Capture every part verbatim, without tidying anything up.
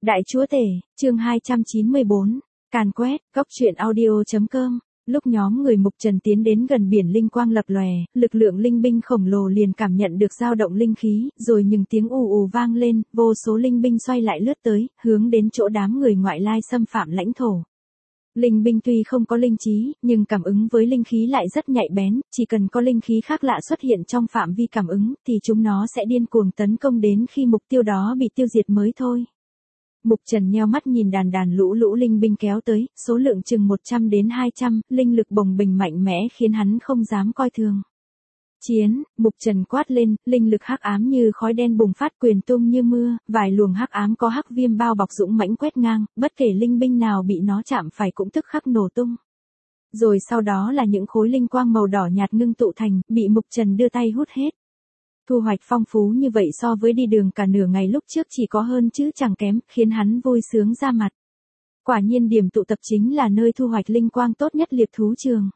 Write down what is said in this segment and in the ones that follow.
Đại chúa tể, chương hai trăm chín mươi bốn, càn quét, góc truyện audio.com. Lúc nhóm người Mục Trần tiến đến gần biển linh quang lập lòe, lực lượng linh binh khổng lồ liền cảm nhận được dao động linh khí, rồi những tiếng ù ù vang lên, vô số linh binh xoay lại lướt tới, hướng đến chỗ đám người ngoại lai xâm phạm lãnh thổ. Linh binh tuy không có linh trí, nhưng cảm ứng với linh khí lại rất nhạy bén, chỉ cần có linh khí khác lạ xuất hiện trong phạm vi cảm ứng, thì chúng nó sẽ điên cuồng tấn công đến khi mục tiêu đó bị tiêu diệt mới thôi. Mục Trần nheo mắt nhìn đàn đàn lũ lũ linh binh kéo tới, số lượng chừng một trăm đến hai trăm, linh lực bồng bềnh mạnh mẽ khiến hắn không dám coi thường. Chiến, Mục Trần quát lên, linh lực hắc ám như khói đen bùng phát quyền tung như mưa, vài luồng hắc ám có hắc viêm bao bọc dũng mãnh quét ngang, bất kể linh binh nào bị nó chạm phải cũng tức khắc nổ tung. Rồi sau đó là những khối linh quang màu đỏ nhạt ngưng tụ thành, bị Mục Trần đưa tay hút hết. Thu hoạch phong phú như vậy so với đi đường cả nửa ngày lúc trước chỉ có hơn chứ chẳng kém, khiến hắn vui sướng ra mặt. Quả nhiên điểm tụ tập chính là nơi thu hoạch linh quang tốt nhất liệp thú trường.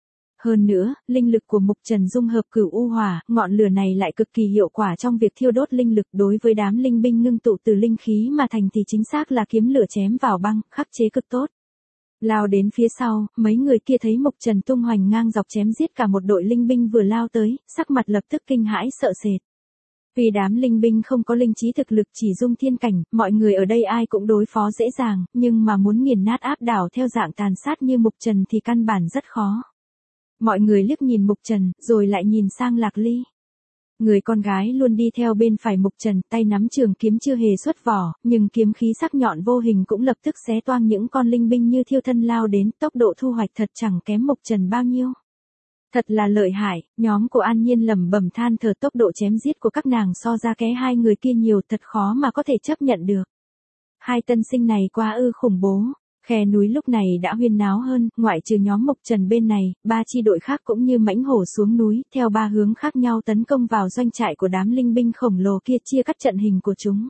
Hơn nữa, linh lực của Mục Trần dung hợp cửu u hỏa, ngọn lửa này lại cực kỳ hiệu quả trong việc thiêu đốt linh lực đối với đám linh binh ngưng tụ từ linh khí mà thành thì chính xác là kiếm lửa chém vào băng, khắc chế cực tốt. Lao đến phía sau, mấy người kia thấy Mục Trần tung hoành ngang dọc chém giết cả một đội linh binh vừa lao tới, sắc mặt lập tức kinh hãi sợ sệt. Vì đám linh binh không có linh trí thực lực chỉ dung thiên cảnh, mọi người ở đây ai cũng đối phó dễ dàng, nhưng mà muốn nghiền nát áp đảo theo dạng tàn sát như Mục Trần thì căn bản rất khó. Mọi người liếc nhìn Mục Trần, rồi lại nhìn sang Lạc Ly. Người con gái luôn đi theo bên phải Mục Trần, tay nắm trường kiếm chưa hề xuất vỏ, nhưng kiếm khí sắc nhọn vô hình cũng lập tức xé toang những con linh binh như thiêu thân lao đến, tốc độ thu hoạch thật chẳng kém Mục Trần bao nhiêu. Thật là lợi hại, nhóm của An Nhiên lẩm bẩm than thở, tốc độ chém giết của các nàng so ra ké hai người kia nhiều, thật khó mà có thể chấp nhận được. Hai tân sinh này quá ư khủng bố. Khe núi lúc này đã huyên náo hơn, ngoại trừ nhóm Mục Trần bên này, ba chi đội khác cũng như mãnh hổ xuống núi, theo ba hướng khác nhau tấn công vào doanh trại của đám linh binh khổng lồ kia, chia cắt trận hình của chúng.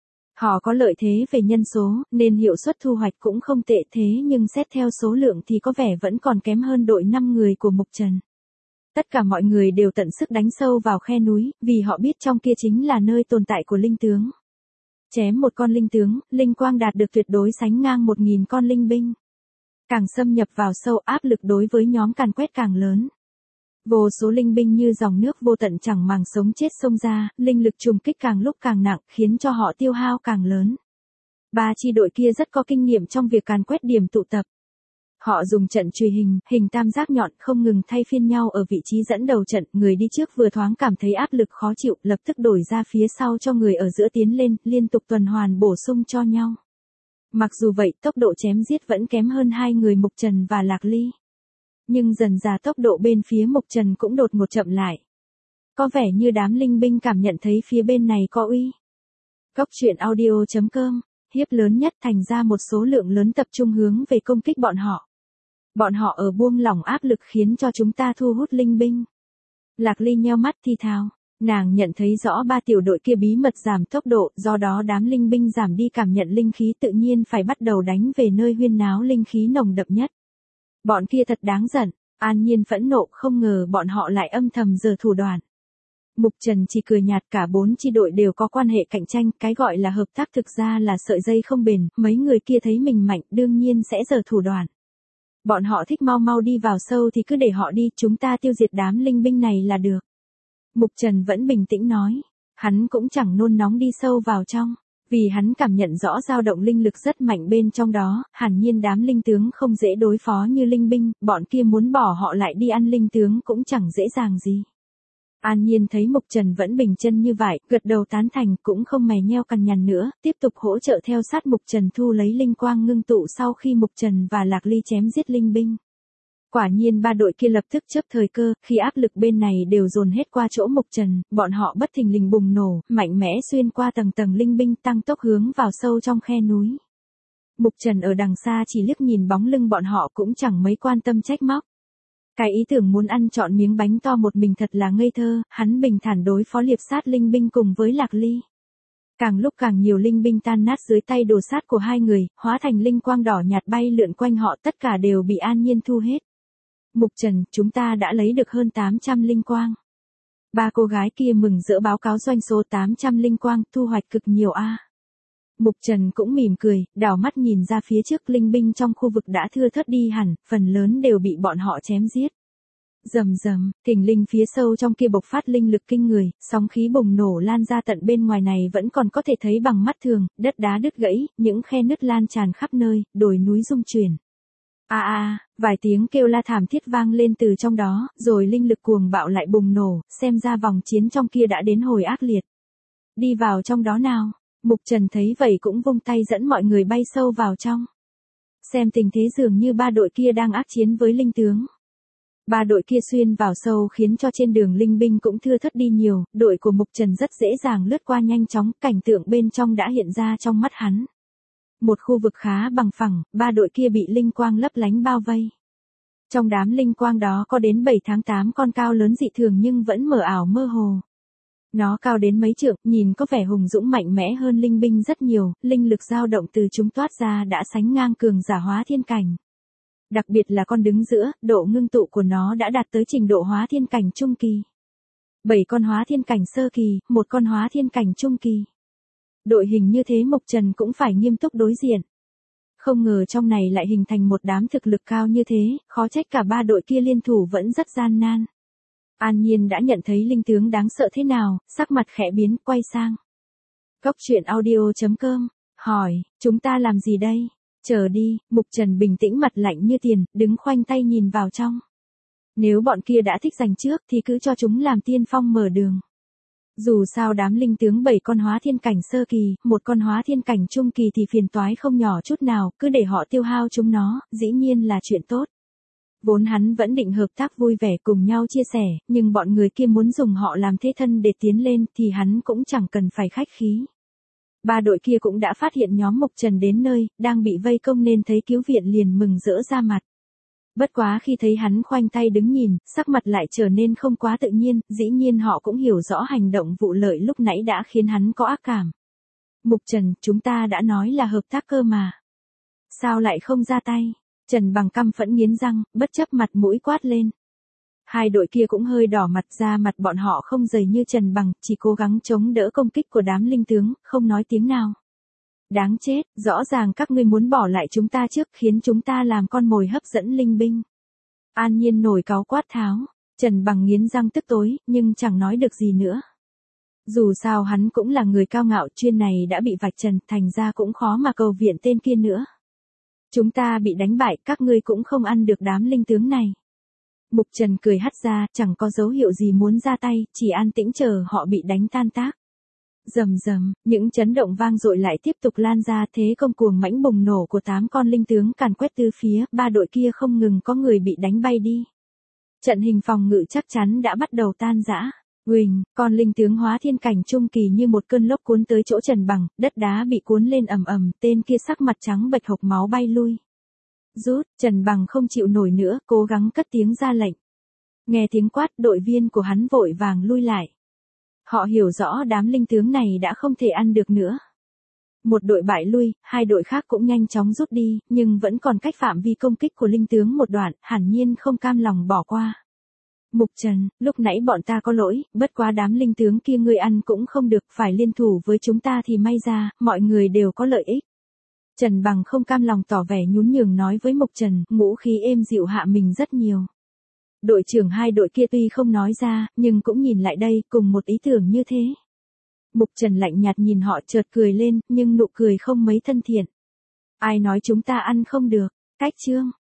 Họ có lợi thế về nhân số, nên hiệu suất thu hoạch cũng không tệ, thế nhưng xét theo số lượng thì có vẻ vẫn còn kém hơn đội năm người của Mục Trần. Tất cả mọi người đều tận sức đánh sâu vào khe núi, vì họ biết trong kia chính là nơi tồn tại của linh tướng. Chém một con linh tướng, linh quang đạt được tuyệt đối sánh ngang một nghìn con linh binh. Càng xâm nhập vào sâu, áp lực đối với nhóm càn quét càng lớn. Vô số linh binh như dòng nước vô tận chẳng màng sống chết xông ra, linh lực trùng kích càng lúc càng nặng, khiến cho họ tiêu hao càng lớn. Ba chi đội kia rất có kinh nghiệm trong việc càn quét điểm tụ tập. Họ dùng trận chùy hình, hình tam giác nhọn không ngừng thay phiên nhau ở vị trí dẫn đầu trận, người đi trước vừa thoáng cảm thấy áp lực khó chịu, lập tức đổi ra phía sau cho người ở giữa tiến lên, liên tục tuần hoàn bổ sung cho nhau. Mặc dù vậy, tốc độ chém giết vẫn kém hơn hai người Mục Trần và Lạc Ly. Nhưng dần dà tốc độ bên phía Mục Trần cũng đột ngột chậm lại. Có vẻ như đám linh binh cảm nhận thấy phía bên này có uy. Góc truyện audio.com, hiếp lớn nhất thành ra một số lượng lớn tập trung hướng về công kích bọn họ. Bọn họ ở buông lỏng áp lực khiến cho chúng ta thu hút linh binh. Lạc Ly nheo mắt thi thào, nàng nhận thấy rõ ba tiểu đội kia bí mật giảm tốc độ, do đó đám linh binh giảm đi cảm nhận linh khí tự nhiên phải bắt đầu đánh về nơi huyên náo linh khí nồng đậm nhất. Bọn kia thật đáng giận, An Nhiên phẫn nộ, không ngờ bọn họ lại âm thầm giở thủ đoạn. Mục Trần chỉ cười nhạt, cả bốn chi đội đều có quan hệ cạnh tranh, cái gọi là hợp tác thực ra là sợi dây không bền, mấy người kia thấy mình mạnh đương nhiên sẽ giở thủ đoạn. Bọn họ thích mau mau đi vào sâu thì cứ để họ đi, chúng ta tiêu diệt đám linh binh này là được. Mục Trần vẫn bình tĩnh nói, hắn cũng chẳng nôn nóng đi sâu vào trong, vì hắn cảm nhận rõ dao động linh lực rất mạnh bên trong đó, hẳn nhiên đám linh tướng không dễ đối phó như linh binh, bọn kia muốn bỏ họ lại đi ăn linh tướng cũng chẳng dễ dàng gì. An Nhiên thấy Mục Trần vẫn bình chân như vậy, gật đầu tán thành, cũng không mày nheo cằn nhằn nữa, tiếp tục hỗ trợ theo sát Mục Trần thu lấy linh quang ngưng tụ sau khi Mục Trần và Lạc Ly chém giết linh binh. Quả nhiên ba đội kia lập tức chớp thời cơ, khi áp lực bên này đều dồn hết qua chỗ Mục Trần, bọn họ bất thình lình bùng nổ, mạnh mẽ xuyên qua tầng tầng linh binh tăng tốc hướng vào sâu trong khe núi. Mục Trần ở đằng xa chỉ liếc nhìn bóng lưng bọn họ cũng chẳng mấy quan tâm trách móc. Cái ý tưởng muốn ăn trọn miếng bánh to một mình thật là ngây thơ, hắn bình thản đối phó liệp sát linh binh cùng với Lạc Ly. Càng lúc càng nhiều linh binh tan nát dưới tay đồ sát của hai người, hóa thành linh quang đỏ nhạt bay lượn quanh họ, tất cả đều bị An Nhiên thu hết. Mục Trần, chúng ta đã lấy được hơn tám trăm linh quang. Ba cô gái kia mừng rỡ báo cáo doanh số tám trăm linh quang, thu hoạch cực nhiều a. Mục Trần cũng mỉm cười, đảo mắt nhìn ra phía trước linh binh trong khu vực đã thưa thớt đi hẳn, phần lớn đều bị bọn họ chém giết. Rầm rầm, thình linh phía sâu trong kia bộc phát linh lực kinh người, sóng khí bùng nổ lan ra tận bên ngoài này vẫn còn có thể thấy bằng mắt thường, đất đá đứt gãy, những khe nứt lan tràn khắp nơi, đồi núi rung chuyển. A a, vài tiếng kêu la thảm thiết vang lên từ trong đó, rồi linh lực cuồng bạo lại bùng nổ, xem ra vòng chiến trong kia đã đến hồi ác liệt. Đi vào trong đó nào. Mục Trần thấy vậy cũng vung tay dẫn mọi người bay sâu vào trong. Xem tình thế dường như ba đội kia đang ác chiến với linh tướng. Ba đội kia xuyên vào sâu khiến cho trên đường linh binh cũng thưa thớt đi nhiều, đội của Mục Trần rất dễ dàng lướt qua nhanh chóng, cảnh tượng bên trong đã hiện ra trong mắt hắn. Một khu vực khá bằng phẳng, ba đội kia bị linh quang lấp lánh bao vây. Trong đám linh quang đó có đến bảy tháng tám con cao lớn dị thường nhưng vẫn mờ ảo mơ hồ. Nó cao đến mấy trượng, nhìn có vẻ hùng dũng mạnh mẽ hơn linh binh rất nhiều, linh lực dao động từ chúng toát ra đã sánh ngang cường giả hóa thiên cảnh. Đặc biệt là con đứng giữa, độ ngưng tụ của nó đã đạt tới trình độ hóa thiên cảnh trung kỳ. Bảy con hóa thiên cảnh sơ kỳ, một con hóa thiên cảnh trung kỳ. Đội hình như thế Mục Trần cũng phải nghiêm túc đối diện. Không ngờ trong này lại hình thành một đám thực lực cao như thế, khó trách cả ba đội kia liên thủ vẫn rất gian nan. An Nhiên đã nhận thấy linh tướng đáng sợ thế nào, sắc mặt khẽ biến, quay sang. Cốc truyện audio chấm com, hỏi, chúng ta làm gì đây? Chờ đi, Mục Trần bình tĩnh mặt lạnh như tiền, đứng khoanh tay nhìn vào trong. Nếu bọn kia đã thích giành trước thì cứ cho chúng làm tiên phong mở đường. Dù sao đám linh tướng bảy con hóa thiên cảnh sơ kỳ, một con hóa thiên cảnh trung kỳ thì phiền toái không nhỏ chút nào, cứ để họ tiêu hao chúng nó, dĩ nhiên là chuyện tốt. Vốn hắn vẫn định hợp tác vui vẻ cùng nhau chia sẻ, nhưng bọn người kia muốn dùng họ làm thế thân để tiến lên thì hắn cũng chẳng cần phải khách khí. Ba đội kia cũng đã phát hiện nhóm Mục Trần đến nơi, đang bị vây công nên thấy cứu viện liền mừng rỡ ra mặt. Bất quá khi thấy hắn khoanh tay đứng nhìn, sắc mặt lại trở nên không quá tự nhiên, dĩ nhiên họ cũng hiểu rõ hành động vụ lợi lúc nãy đã khiến hắn có ác cảm. Mục Trần, chúng ta đã nói là hợp tác cơ mà. Sao lại không ra tay? Trần Bằng căm phẫn nghiến răng, bất chấp mặt mũi quát lên. Hai đội kia cũng hơi đỏ mặt ra mặt bọn họ không dày như Trần Bằng, chỉ cố gắng chống đỡ công kích của đám linh tướng, không nói tiếng nào. Đáng chết, rõ ràng các ngươi muốn bỏ lại chúng ta trước khiến chúng ta làm con mồi hấp dẫn linh binh. An Nhiên nổi cáu quát tháo, Trần Bằng nghiến răng tức tối, nhưng chẳng nói được gì nữa. Dù sao hắn cũng là người cao ngạo, chuyên này đã bị vạch trần, thành ra cũng khó mà cầu viện tên kia nữa. Chúng ta bị đánh bại, các ngươi cũng không ăn được đám linh tướng này. Mục Trần cười hắt ra, chẳng có dấu hiệu gì muốn ra tay, chỉ an tĩnh chờ họ bị đánh tan tác. Rầm rầm, những chấn động vang dội lại tiếp tục lan ra, thế công cuồng mãnh bùng nổ của tám con linh tướng càn quét tứ phía, ba đội kia không ngừng có người bị đánh bay đi. Trận hình phòng ngự chắc chắn đã bắt đầu tan rã. Huỳnh, con linh tướng hóa thiên cảnh trung kỳ như một cơn lốc cuốn tới chỗ Trần Bằng, đất đá bị cuốn lên ầm ầm, tên kia sắc mặt trắng bệch hộc máu bay lui. Rút, Trần Bằng không chịu nổi nữa, cố gắng cất tiếng ra lệnh. Nghe tiếng quát, đội viên của hắn vội vàng lui lại. Họ hiểu rõ đám linh tướng này đã không thể ăn được nữa. Một đội bại lui, hai đội khác cũng nhanh chóng rút đi, nhưng vẫn còn cách phạm vi công kích của linh tướng một đoạn, hẳn nhiên không cam lòng bỏ qua. Mục Trần, lúc nãy bọn ta có lỗi, bất quá đám linh tướng kia ngươi ăn cũng không được, phải liên thủ với chúng ta thì may ra, mọi người đều có lợi ích. Trần Bằng không cam lòng tỏ vẻ nhún nhường nói với Mục Trần, ngũ khí êm dịu hạ mình rất nhiều. Đội trưởng hai đội kia tuy không nói ra, nhưng cũng nhìn lại đây, cùng một ý tưởng như thế. Mục Trần lạnh nhạt nhìn họ chợt cười lên, nhưng nụ cười không mấy thân thiện. Ai nói chúng ta ăn không được, cách chương.